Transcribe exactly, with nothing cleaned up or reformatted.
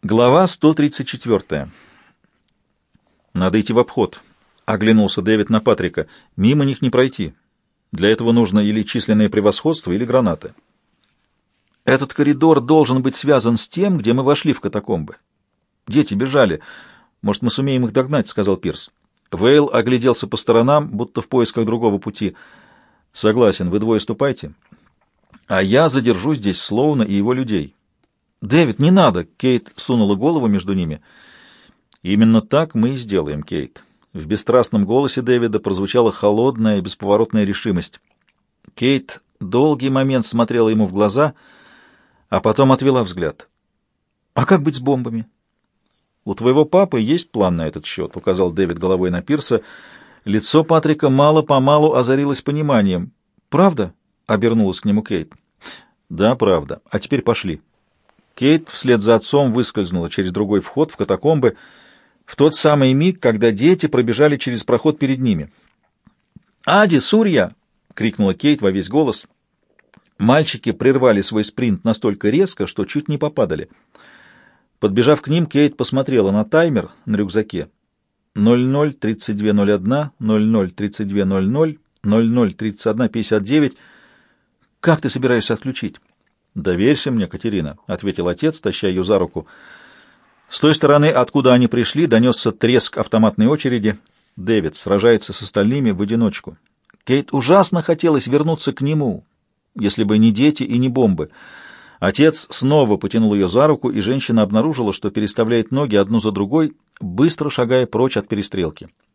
Глава сто тридцать четыре. «Надо идти в обход», — оглянулся Дэвид на Патрика. «Мимо них не пройти. Для этого нужно или численное превосходство, или гранаты». «Этот коридор должен быть связан с тем, где мы вошли в катакомбы. Дети бежали. Может, мы сумеем их догнать», — сказал Пирс. Вейл огляделся по сторонам, будто в поисках другого пути. «Согласен, вы двое ступайте, а я задержу здесь Слоуна и его людей». «Дэвид, не надо!» — Кейт сунула голову между ними. «Именно так мы и сделаем, Кейт». В бесстрастном голосе Дэвида прозвучала холодная, бесповоротная решимость. Кейт долгий момент смотрела ему в глаза, а потом отвела взгляд. «А как быть с бомбами?» «У твоего папы есть план на этот счет», — указал Дэвид головой на Пирса. Лицо Патрика мало-помалу озарилось пониманием. «Правда?» — обернулась к нему Кейт. «Да, правда. А теперь пошли». Кейт вслед за отцом выскользнула через другой вход в катакомбы в тот самый миг, когда дети пробежали через проход перед ними. «Ади, Сурья!» — крикнула Кейт во весь голос. Мальчики прервали свой спринт настолько резко, что чуть не попадали. Подбежав к ним, Кейт посмотрела на таймер на рюкзаке. ноль ноль тридцать два ноль один, ноль ноль тридцать два ноль ноль, ноль ноль тридцать один пятьдесят девять. «Как ты собираешься отключить?» «Доверься мне, Катерина», — ответил отец, таща ее за руку. С той стороны, откуда они пришли, донесся треск автоматной очереди. Дэвид сражается с остальными в одиночку. Кейт ужасно хотелось вернуться к нему, если бы не дети и не бомбы. Отец снова потянул ее за руку, и женщина обнаружила, что переставляет ноги одну за другой, быстро шагая прочь от перестрелки.